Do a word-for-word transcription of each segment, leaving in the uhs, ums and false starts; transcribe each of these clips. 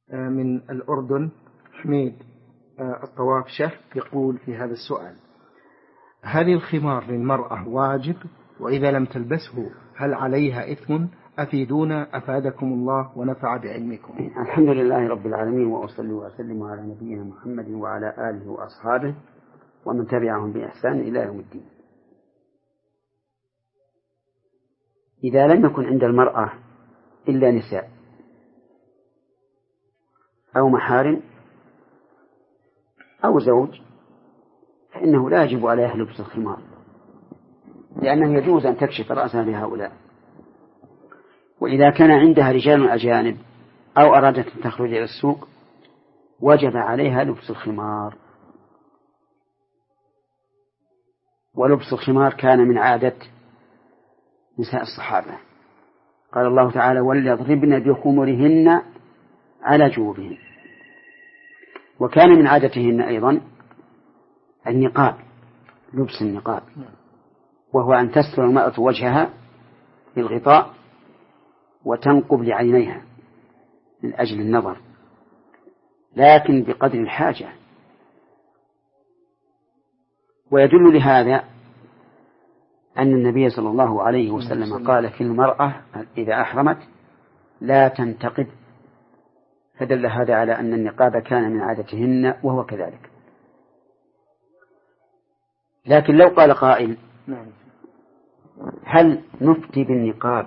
من الأردن حميد الطوافشة يقول في هذا السؤال: هل الخمار للمرأة واجب؟ وإذا لم تلبسه هل عليها إثم؟ أفيدونا أفادكم الله ونفع بعلمكم. الحمد لله رب العالمين، وأصلي وأسلم على نبينا محمد وعلى آله وأصحابه ومن تبعهم بإحسان إلى يوم الدين. إذا لم يكن عند المرأة إلا نساء أو محارم أو زوج فإنه لا يجب عليها لبس الخمار، لأنه يجوز أن تكشف رأسها لهؤلاء. وإذا كان عندها رجال أجانب أو أرادت أن تخرج إلى السوق وجب عليها لبس الخمار. ولبس الخمار كان من عادة نساء الصحابة، قال الله تعالى: وليضربن بخمرهن على جيوبهن. وكان من عادتهن أيضا النقاب، لبس النقاب، وهو أن تستر المرأة وجهها بالغطاء وتنقب لعينيها من أجل النظر، لكن بقدر الحاجة. ويدل لهذا أن النبي صلى الله عليه وسلم قال في المرأة إذا أحرمت لا تنتقب، فدل هذا على أن النقاب كان من عادتهن وهو كذلك. لكن لو قال قائل: هل نفتي بالنقاب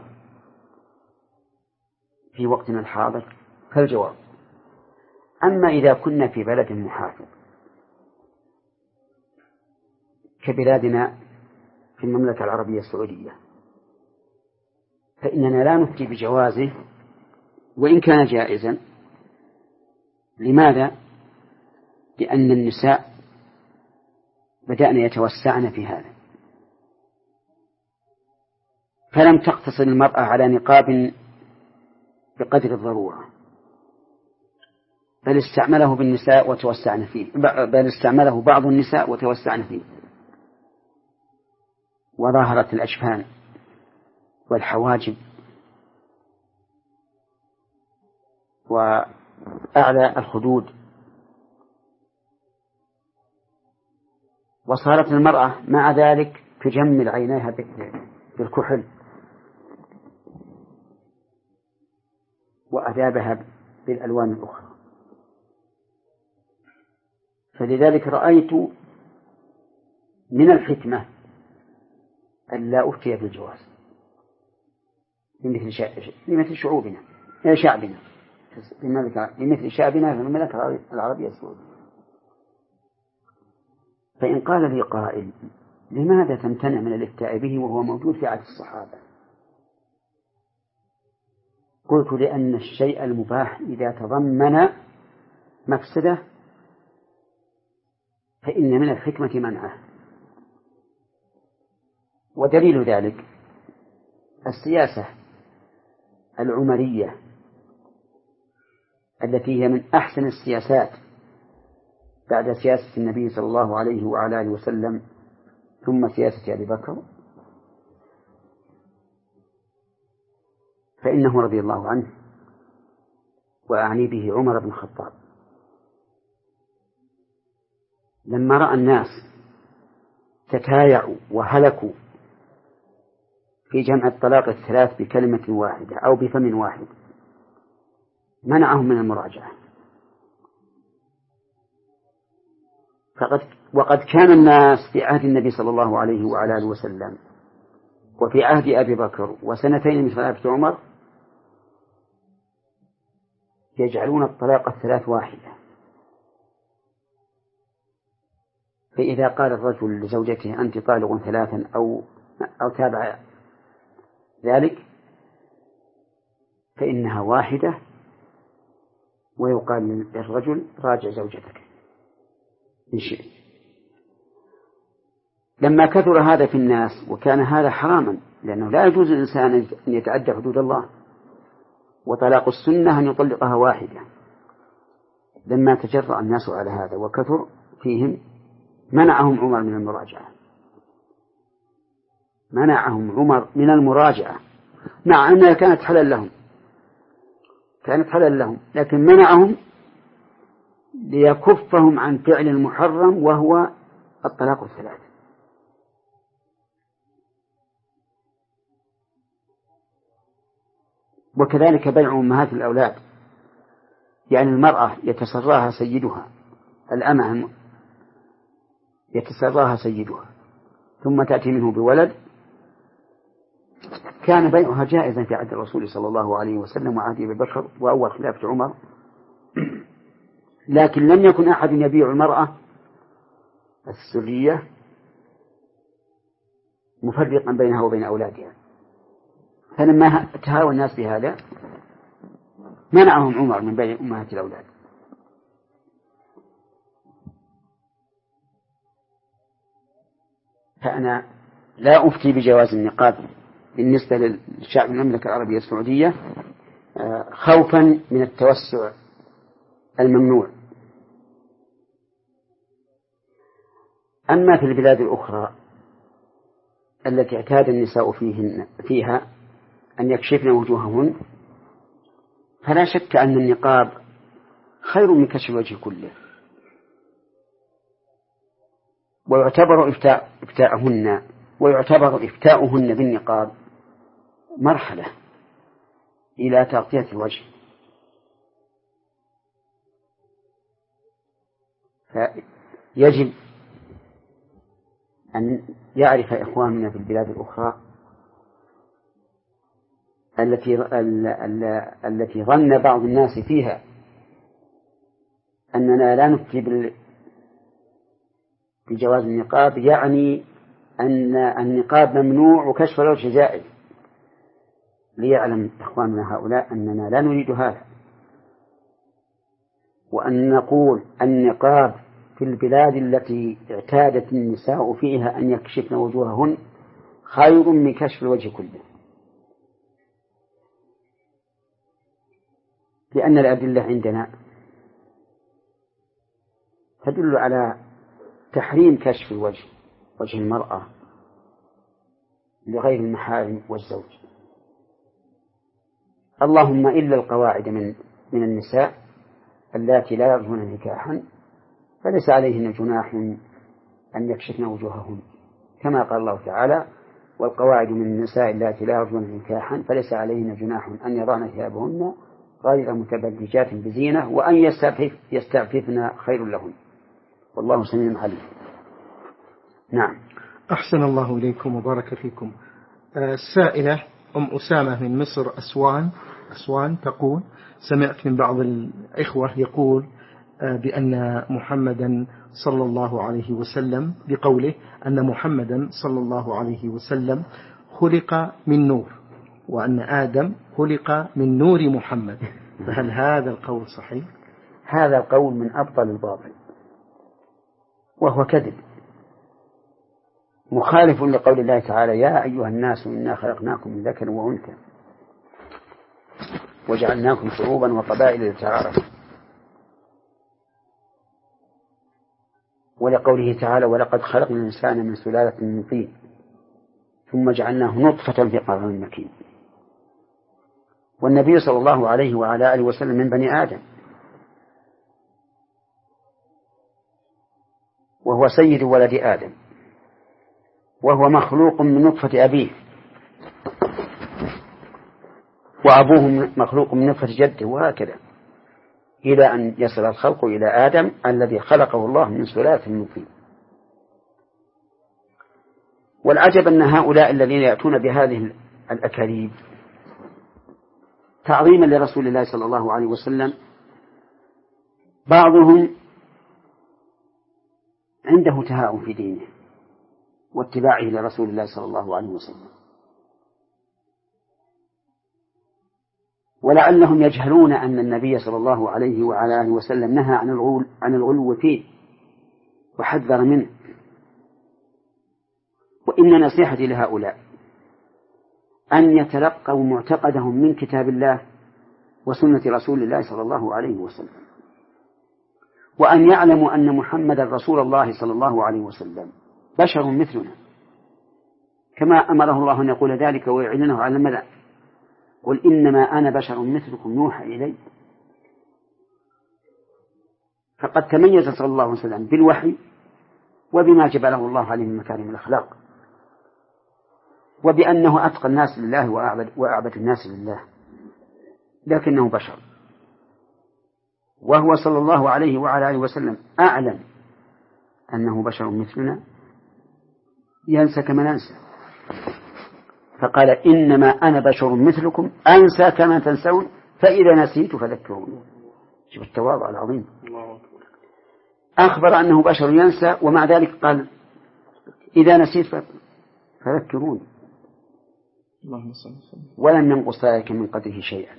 في وقتنا الحاضر؟ فالجواب: أما إذا كنا في بلد محافظ كبلادنا في المملكة العربية السعودية فإننا لا نفتي بجوازه وإن كان جائزا. لماذا؟ لأن النساء بدأن يتوسعن في هذا، فلم تقتصر المرأة على نقاب بقدر الضرورة، بل استعمله بالنساء وتوسعن فيه، بل استعمله بعض النساء وتوسعن فيه، وظاهرت الأجفان والحواجب وأعلى الخدود، وصارت المرأة مع ذلك تجمل عينيها بالكحل وأذابها بالألوان الأخرى. فلذلك رأيت من الحكمة أن لا أفتي بالجواز لمثل شعوبنا شعبنا لمثل شعبنا في المملكة العربية السعودية. فإن قال لي قائل: لماذا تمتنع من الافتاء به وهو موجود في عهد الصحابة؟ قلت: لأن الشيء المباح إذا تضمن مفسدة فإن من الحكمة منعه. ودليل ذلك السياسة العمرية التي هي من أحسن السياسات بعد سياسة النبي صلى الله عليه وعلى آله وسلم ثم سياسة أبي بكر، فإنه رضي الله عنه، وأعني به عمر بن الخطاب، لما رأى الناس تتايعوا وهلكوا في جمع الطلاق الثلاث بكلمة واحدة أو بفم واحد منعهم من المراجعة. فقد وقد كان الناس في عهد النبي صلى الله عليه وعلى آله وسلم وفي عهد أبي بكر وسنتين من خلافة عمر يجعلون الطلاق الثلاث واحدة. فإذا قال الرجل لزوجته: أنت طالق ثلاثا أو أو تابع ذلك، فإنها واحدة، ويقال للرجل: راجع زوجتك إن شئت. لما كثر هذا في الناس وكان هذا حراما، لأنه لا يجوز للإنسان أن يتعدى حدود الله، وطلاق السنة أن يطلقها واحدة، لما تجرأ الناس على هذا وكثر فيهم منعهم عمر من المراجعة منعهم عمر من المراجعة مع أنها كانت حلال لهم. كانت حلال لهم، لكن منعهم ليكفهم عن فعل المحرم وهو الطلاق الثلاث. وكذلك بيع أمهات الأولاد، يعني المرأة يتسراها سيدها، الأمة يتسراها سيدها ثم تأتي منه بولد، كان بيعها جائزا في عهد الرسول صلى الله عليه وسلم وعهد أبي بكر وأول خلافة عمر، لكن لم يكن أحد يبيع المرأة السرية مفرقا بينها وبين أولادها. فلما تهاوى الناس بهذا منعهم عمر من بيع أمهات الأولاد. فأنا لا أفتي بجواز النقاب بالنسبة للشعب المملكة العربية السعودية خوفا من التوسع الممنوع. أما في البلاد الأخرى التي اعتاد النساء فيهن فيها أن يكشفن وجوههن فلا شك أن النقاب خير من كشف الوجه كله، ويعتبر إفتاء إفتاءهن ويعتبر إفتاؤهن بالنقاب مرحلة إلى تغطية الوجه. فيجب أن يعرف إخواننا في البلاد الأخرى التي التي ظن بعض الناس فيها أننا لا نفتي بجواز النقاب، يعني أن النقاب ممنوع وكشف الوجه جائز، ليعلم إخواننا هؤلاء أننا لا نريد هذا، وأن نقول النقاب في البلاد التي اعتادت النساء فيها أن يكشفن وجوههن خير من كشف الوجه كله، لأن الأدلة عندنا تدل على تحريم كشف الوجه، وجه المرأة لغير المحارم والزوج، اللهم إلا القواعد من من النساء اللاتي لا يرجون نكاحا فليس عليهن جناح أن يكشفن وجوههن، كما قال الله تعالى: والقواعد من النساء اللاتي لا يرجون نكاحا فليس عليهن جناح أن يضعن ثيابهن غير متبرجات بزينة وأن يستعفف يستعففن خير لهن، والله سميع عليم. نعم. أحسن الله إليكم وبارك فيكم. السائلة أم أسامة من مصر أسوان أسوان تقول: سمعت من بعض الإخوة يقول بأن محمدا صلى الله عليه وسلم بقوله أن محمدا صلى الله عليه وسلم خلق من نور، وأن آدم خلق من نور محمد، فهل هذا القول صحيح؟ هذا القول من أبطل الباطل، وهو كذب مخالف لقول الله تعالى: يا أيها الناس إنا خلقناكم من ذكر وأنثى وجعلناكم شعوبا وقبائل لتعارفوا، ولقوله تعالى: ولقد خلقنا الإنسان من سلالة من طين ثم جعلناه نطفة في قرار مكين. والنبي صلى الله عليه وعلى آله وسلم من بني آدم، وهو سيد ولد آدم، وهو مخلوق من نطفة أبيه، وأبوه مخلوق من نطفة جده، وهكذا إلى أن يصل الخلق إلى آدم الذي خلقه الله من سلالة من طين. والعجب أن هؤلاء الذين يأتون بهذه الأكاذيب تعظيما لرسول الله صلى الله عليه وسلم بعضهم عنده تهاؤم في دينه واتباعه لرسول الله صلى الله عليه وسلم، ولعلهم يجهلون أن النبي صلى الله عليه وعلى آله وسلم نهى عن الغلو عن الغلو فيه وحذر منه. وإن نصيحتي لهؤلاء أن يتلقوا معتقدهم من كتاب الله وسنة رسول الله صلى الله عليه وسلم، وأن يعلموا أن محمدا رسول الله صلى الله عليه وسلم بشر مثلنا، كما أمره الله أن يقول ذلك ويعلنه على الملأ قل إنما أنا بشر مثلكم يوحى إلي. فقد تميز صلى الله عليه وسلم بالوحي وبما جبله الله عليه من مكارم الأخلاق، وبأنه أتقى الناس لله وأعبد, وأعبد الناس لله، لكنه بشر. وهو صلى الله عليه وعلى آله وسلم أعلم أنه بشر مثلنا ينسى كما ننسى، فقال إنما أنا بشر مثلكم أنسى كما تنسون فإذا نسيت فذكروني. شوف التواضع العظيم. أخبر أنه بشر ينسى ومع ذلك قال إذا نسيت فذكروني، ولم ينقص ذلك من قدره شيئا،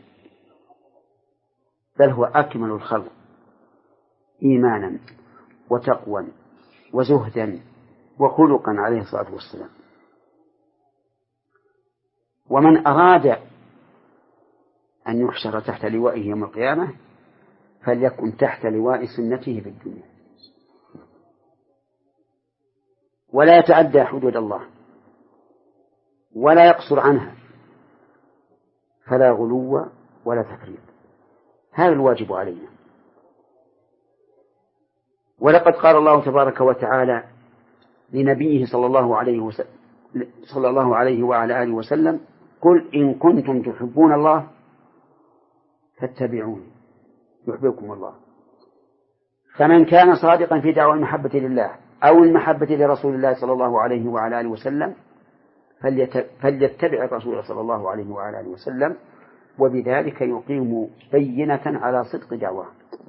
بل هو أكمل الخلق إيمانا وتقوى وزهدا وخلقا عليه الصلاة والسلام. ومن أراد أن يحشر تحت لوائه يوم القيامة فليكن تحت لواء سنته في الدنيا، ولا يتعدى حدود الله ولا يقصر عنها، فلا غلو ولا تفريط. هذا الواجب علينا. ولقد قال الله تبارك وتعالى لنبيه صلى الله عليه وسلم صلى الله عليه وعلى آله وسلم قل إن كنتم تحبون الله فاتبعوني يحببكم الله. فمن كان صادقا في دعوى المحبة لله أو المحبة لرسول الله صلى الله عليه وعلى آله وسلم فليتبع الرسول صلى الله عليه وعلى آله وسلم، وبذلك يقيم بينة على صدق دعواه.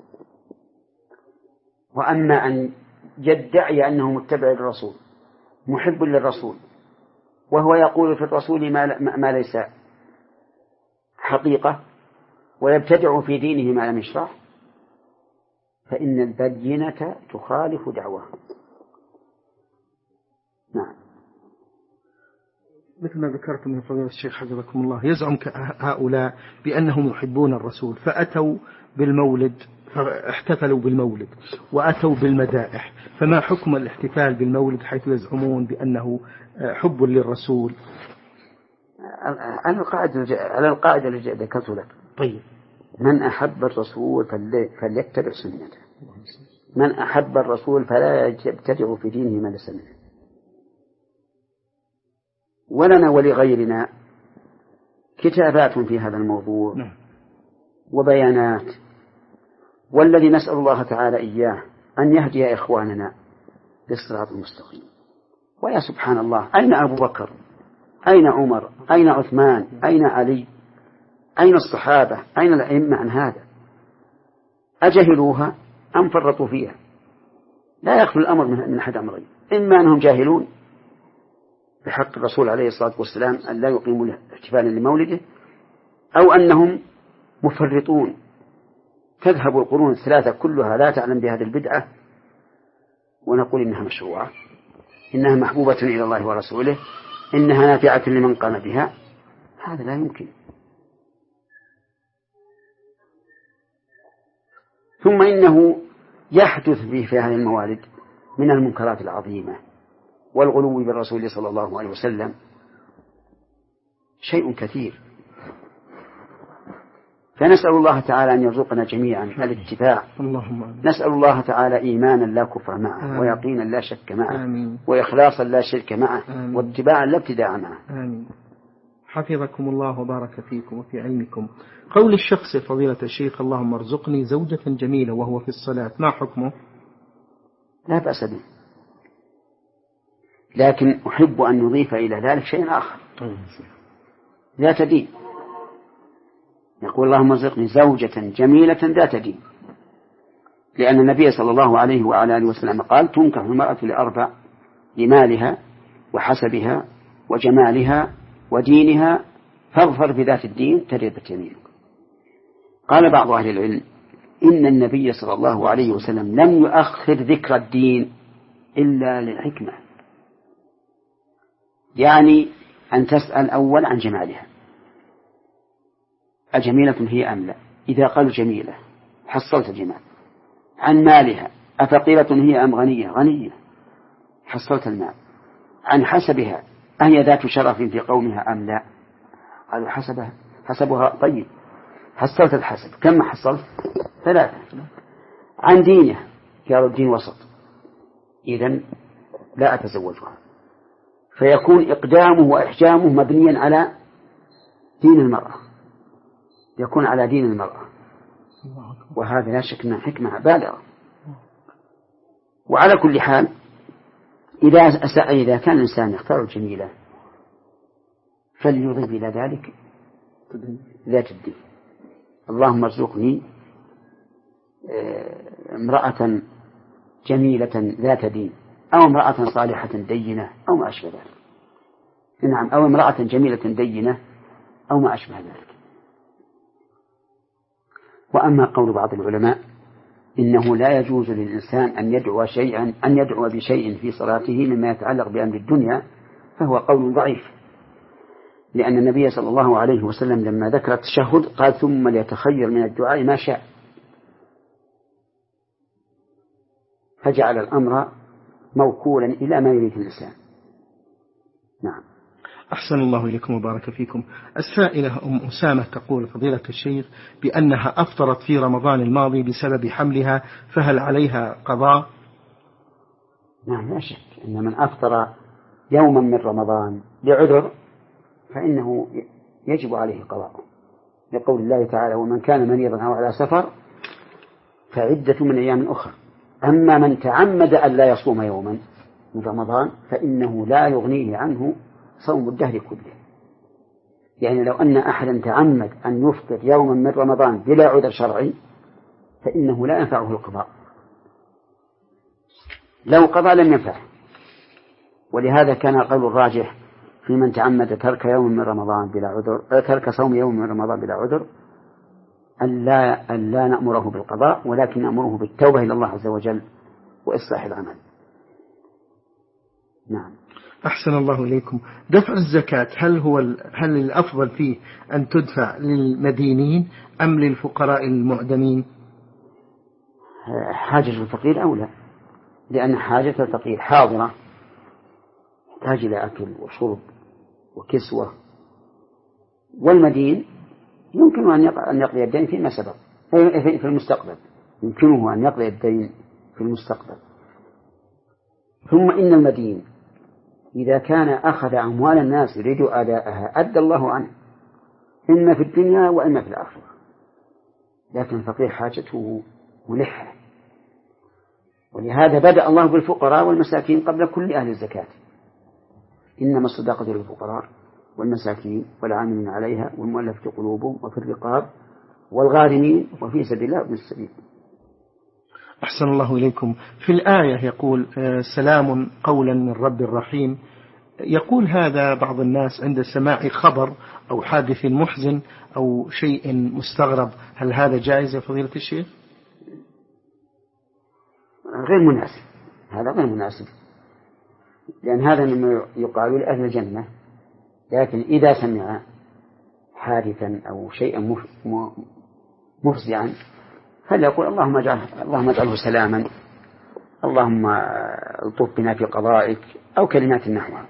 وأما أن يدعي أنه متبع للرسول محب للرسول وهو يقول في الرسول ما, ما ليس حقيقة ويبتدع في دينه ما لم يشرح، فإن البينة تخالف دعواه. نعم. مثل ما ذكرتم من فضيلة الشيخ حفظكم الله، يزعم هؤلاء بأنهم يحبون الرسول فأتوا بالمولد فاحتفلوا بالمولد وأتوا بالمدائح، فما حكم الاحتفال بالمولد حيث يزعمون بأنه حب للرسول؟ على القاعدة على القاعدة التي ذكرت لك. طيب، من أحب الرسول فليتبع سنته، من أحب الرسول فلا يبتدع في دينه ما ليس منه. ولنا ولغيرنا كتابات في هذا الموضوع وبيانات، والذي نسأل الله تعالى إياه أن يهدي إخواننا للصراط المستقيم. ويا سبحان الله، أين أبو بكر؟ أين عمر؟ أين عثمان؟ أين علي؟ أين الصحابة؟ أين الأئمة عن هذا؟ أجهلوها أم فرطوا فيها؟ لا يخفى الأمر من أحد أمرين: إما أنهم جاهلون بحق الرسول عليه الصلاة والسلام أن لا يقيموا احتفالا لمولده، أو أنهم مفرطون تذهب القرون الثلاثة كلها لا تعلم بهذه البدعة ونقول إنها مشروعة، إنها محبوبة إلى الله ورسوله، إنها نافعة لمن قام بها. هذا لا يمكن. ثم إنه يحدث به في هذه الموالد من المنكرات العظيمة والغلو بالرسول صلى الله عليه وسلم شيء كثير. فنسأل الله تعالى أن يرزقنا جميعا الاتباع. نسأل الله تعالى إيمانا لا كفر معه، آمين. ويقينا لا شك معه، آمين. وإخلاصا لا شرك معه، آمين. واتباعا لا ابتداع معه. آمين. حفظكم الله وبارك فيكم وفي علمكم. قول الشخص فضيلة الشيخ: اللهم ارزقني زوجة جميلة وهو في الصلاة، ما حكمه؟ لا بأس به، لكن أحب أن نضيف إلى ذلك شيء آخر ذات دين. يقول: اللهم ارزقني زوجة جميلة ذات دين، لأن النبي صلى الله عليه وعلى آله وسلم قال: تنكح المرأة لأربع: لمالها وحسبها وجمالها ودينها، فاظفر بذات الدين تربت يمينك. قال بعض أهل العلم: إن النبي صلى الله عليه وسلم لم يؤخر ذكر الدين إلا للحكمة، يعني أن تسأل أول عن جمالها، أجميلة هي أم لا؟ إذا قالوا جميلة حصلت الجمال. عن مالها: أفقيرة هي أم غنية؟ غنية، حصلت المال. عن حسبها: أهي ذات شرف في قومها أم لا؟ قالوا حسبها حسبها طيب، حصلت الحسب، كم ما حصلت؟ ثلاثة. عن دينه قالوا الدين وسط، إذن لا أتزوجها، فيكون إقدامه وإحجامه مبنيا على دين المرأة، يكون على دين المرأة، وهذا لا شك أنها حكمة بالغة. وعلى كل حال إذا إذا كان الإنسان يختار الجميلة فليضيف إلى ذلك ذات الدين. اللهم ارزقني امرأة جميلة ذات دين، أو امرأة صالحة دينة، أو ما أشبه ذلك. نعم، أو امرأة جميلة دينة أو ما أشبه ذلك. وأما قول بعض العلماء إنه لا يجوز للإنسان أن يدعو شيئا أن يدعو بشيء في صلاته مما يتعلق بأمر الدنيا، فهو قول ضعيف، لأن النبي صلى الله عليه وسلم لما ذكر التشهد قال ثم ليتخير من الدعاء ما شاء، فجعل الأمر موكولا إلى ما يريد الإنسان. نعم. أحسن الله إليكم وبارك فيكم. السائلة أم أسامة تقول فضيلة الشيخ بأنها أفطرت في رمضان الماضي بسبب حملها، فهل عليها قضاء؟ نعم، لا شك أن من أفطر يوما من رمضان لعذر فإنه يجب عليه قضاء، لقول الله تعالى ومن كان مريضا أو على سفر فعدة من أيام أخرى. أما من تعمد أن لا يصوم يوما من رمضان فإنه لا يغنيه عنه صوم الدهر كله. يعني لو أن أحدا تعمد أن يفطر يوما من رمضان بلا عذر شرعي فإنه لا ينفعه القضاء، لو قضى لم ينفعه. ولهذا كان القول الراجح في من تعمد ترك يوم من رمضان بلا عذر، ترك صوم يوم من رمضان بلا عذر، أن لا, أن لا نأمره بالقضاء، ولكن نأمره بالتوبة إلى الله عز وجل وإصلاح العمل. نعم. أحسن الله إليكم. دفع الزكاة هل هو هل الأفضل فيه أن تدفع للمدينين أم للفقراء المعدمين؟ حاجة الفقير أولى، لأن حاجة الفقير حاضرة، يحتاج إلى أكل وشرب وكسوة، والمدين يمكن أن يقضي الدين فيما سبق في المستقبل، يمكنه أن يقضي الدين في المستقبل. ثم إن المدين إذا كان أخذ أموال الناس يريد أداءها أدى الله عنه إما في الدنيا وإما في الآخرة، لكن الفقير حاجته ملحة. ولهذا بدأ الله بالفقراء والمساكين قبل كل أهل الزكاة، إنما الصدقة للفقراء والمساكين والعاملين عليها والمؤلفة قلوبهم وفي الرقاب والغارمين وفي سبيل الله وابن السبيل. أحسن الله إليكم. في الآية يقول سلام قولا من رب الرحيم، يقول هذا بعض الناس عند سماع خبر أو حادث محزن أو شيء مستغرب، هل هذا جائز يا فضيلة الشيخ؟ غير مناسب، هذا غير مناسب، لأن هذا مما يقال لأهل الجنة. لكن إذا سمع حادثا أو شيئا مفزعا فليقول اللهم اجعله اللهم اجعله سلاما، اللهم الطف بنا في قضائك، أو كلمات نحوها.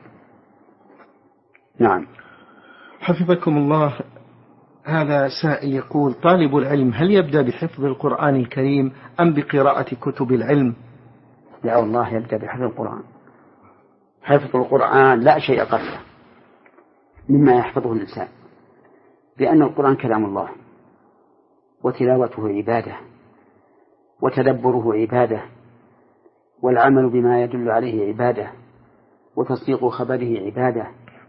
نعم. حفظكم الله. هذا سائل يقول طالب العلم هل يبدأ بحفظ القرآن الكريم أم بقراءة كتب العلم؟ لا والله، يبدأ بحفظ القرآن. حفظ القرآن لا شيء قصده مما يحفظه الإنسان، لأن القرآن كلام الله، وتلاوته عبادة، وتدبره عبادة، والعمل بما يدل عليه عبادة، وتصديق خبره عبادة،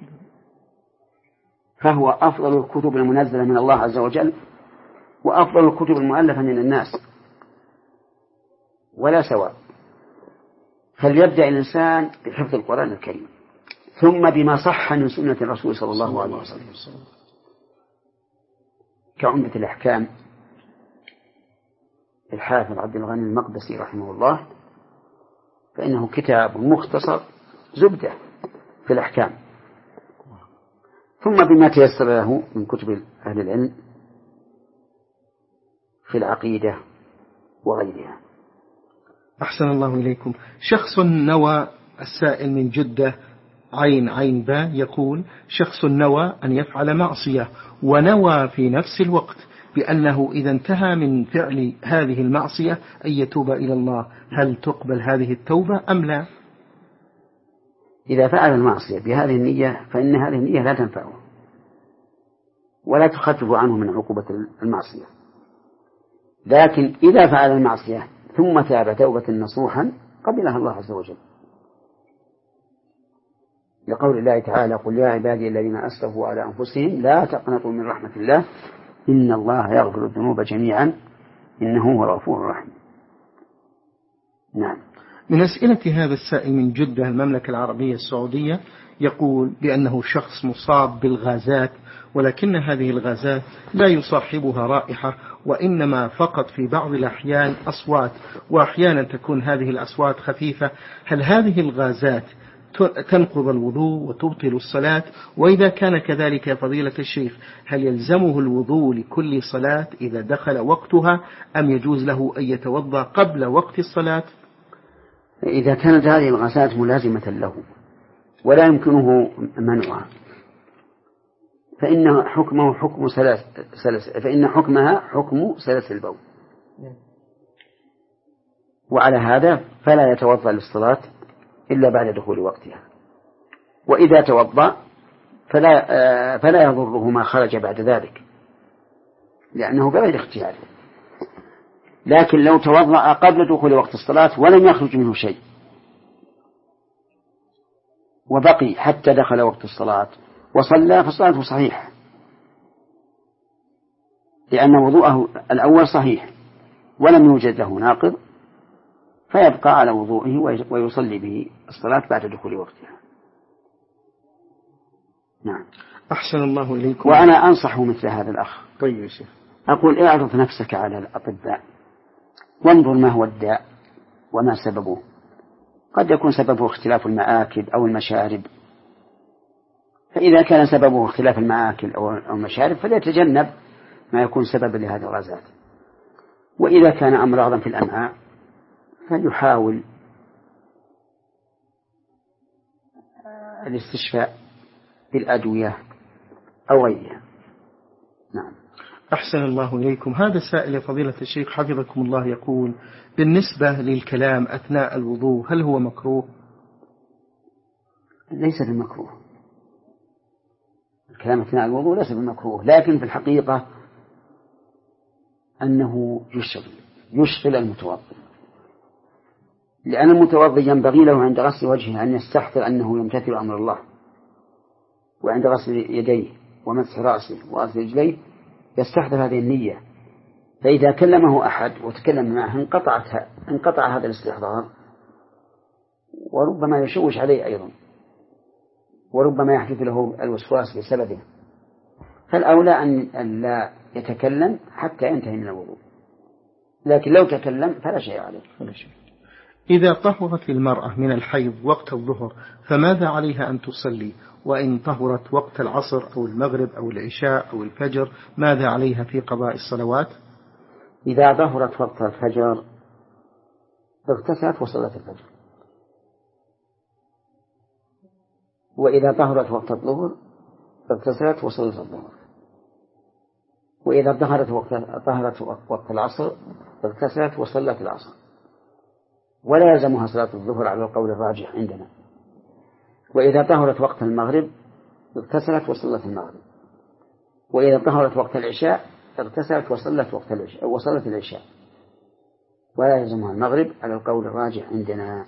فهو أفضل الكتب المنزلة من الله عز وجل، وأفضل الكتب المؤلفة من الناس، ولا سواء. فليبدأ الإنسان بحفظ القرآن الكريم، ثم بما صح من سنة الرسول صلى الله عليه وسلم كعمدة الأحكام الحافظ عبد الغني المقدسي رحمه الله، فإنه كتاب مختصر زبدة في الأحكام، ثم بما تيسر له من كتب أهل العلم في العقيدة وغيرها. أحسن الله إليكم. شخص نوى السائل من جدة عين عين باء يقول: شخص نوى أن يفعل معصية ونوى في نفس الوقت بأنه إذا انتهى من فعل هذه المعصية أن يتوب إلى الله، هل تقبل هذه التوبة أم لا؟ إذا فعل المعصية بهذه النية فإن هذه النية لا تنفعه ولا تخفف عنه من عقوبة المعصية. لكن إذا فعل المعصية ثم تاب توبة نصوحا قبلها الله عز وجل، لقول الله تعالى: قل يا عبادي الذين أسرفوا على أنفسهم لا تقنطوا من رحمة الله إن الله يغفر الذنوب جميعا إنه هو الغفور الرحيم. نعم. من أسئلة هذا السائل من جدة المملكة العربية السعودية يقول بأنه شخص مصاب بالغازات، ولكن هذه الغازات لا يصاحبها رائحة وإنما فقط في بعض الأحيان أصوات، وأحيانا تكون هذه الأصوات خفيفة. هل هذه الغازات تنقض الوضوء وتبطل الصلاة؟ وإذا كان كذلك يا فضيلة الشيخ، هل يلزمه الوضوء لكل صلاة إذا دخل وقتها أم يجوز له أن يتوضأ قبل وقت الصلاة؟ إذا كانت هذه الغازات ملازمة له ولا يمكنه منعها فإن حكمه حكم سلس سلس فإن حكمها حكم سلس البول، وعلى هذا فلا يتوضأ للصلاة إلا بعد دخول وقتها، وإذا توضأ فلا فلا يضره ما خرج بعد ذلك لأنه بغير اختياره. لكن لو توضأ قبل دخول وقت الصلاة ولم يخرج منه شيء وبقي حتى دخل وقت الصلاة وصلى فصلاته صحيحة، لأن وضوءه الأول صحيح ولم يوجد له ناقض، فيبقى على وضوءه ويصلي به الصلاة بعد دخول وقتها. نعم. أحسن الله إليكم. وأنا أنصح مثل هذا الأخ. طيب يا شيخ. أقول: اعرض نفسك على الأطباء وانظر ما هو الداء وما سببه. قد يكون سببه اختلاف المآكل أو المشارب، فإذا كان سببه اختلاف المآكل أو المشارب فليتجنب ما يكون سببا لهذه الغازات. وإذا كان أمراضا في الأمعاء فليحاول الاستشفاء بالأدوية أو غيرها. نعم. أحسن الله إليكم. هذا سائل فضيلة الشيخ حفظكم الله يقول: بالنسبة للكلام أثناء الوضوء هل هو مكروه؟ ليس بالمكروه، الكلام أثناء الوضوء ليس بالمكروه، لكن في الحقيقة أنه يشغل يشغل المتوضئ، لأن المتوضئ ينبغي له عند غسل وجهه أن يستحضر أنه يمتثل أمر الله، وعند غسل يديه ومسح رأسه وغسل رجليه يستحضر هذه النية. فإذا كلمه أحد وتكلم معه انقطعت انقطع هذا الاستحضار، وربما يشوش عليه أيضا، وربما يحدث له الوسواس بسببه. فالأولى أن لا يتكلم حتى ينتهي من الوضوء، لكن لو تكلم فلا شيء عليه. فلا شيء. إذا طهرت المرأة من الحيض وقت الظهر فماذا عليها أن تصلي؟ وإن طهرت وقت العصر أو المغرب أو العشاء أو الفجر ماذا عليها في قضاء الصلوات؟ إذا ظهرت وقت الفجر اغتسلت وصلت الفجر، وإذا طهرت وقت الظهر اغتسلت وصلت الظهر، وإذا ظهرت وقت طهرت وقت العصر اغتسلت وصلت العصر، ولا يلزمها صلاة الظهر على القول الراجح عندنا. وإذا طهرت وقت المغرب اغتسلت وصلت المغرب، وإذا طهرت وقت العشاء اغتسلت وصلت وقت العشاء وصلت العشاء، ولا يلزمها المغرب على القول الراجح عندنا،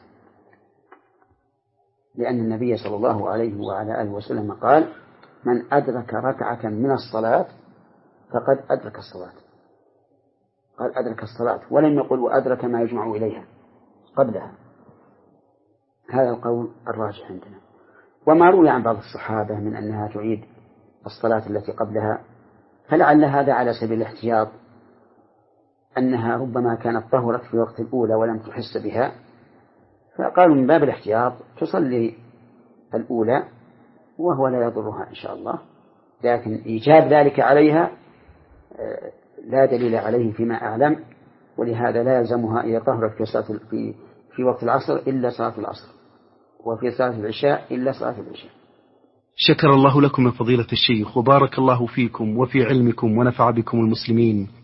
لأن النبي صلى الله عليه وعلى آله وسلم قال: من أدرك ركعة من الصلاة فقد أدرك الصلاة. قال أدرك الصلاة، ولم يقل وأدرك ما يجمع إليها قبلها. هذا القول الراجح عندنا. وما روي عن بعض الصحابة من أنها تعيد الصلاة التي قبلها فلعل هذا على سبيل الاحتياط، أنها ربما كانت طهرت في وقت الأولى ولم تحس بها، فقالوا من باب الاحتياط تصلي الأولى وهو لا يضرها إن شاء الله. لكن إيجاب ذلك عليها لا دليل عليه فيما أعلم، ولهذا لا يلزمها إذا طهرت في, في, في وقت العصر إلا صلاة العصر. وفي صلاة العشاء إلا صلاة العشاء. شكر الله لكم يا فضيلة الشيخ، وبارك الله فيكم وفي علمكم ونفع بكم المسلمين.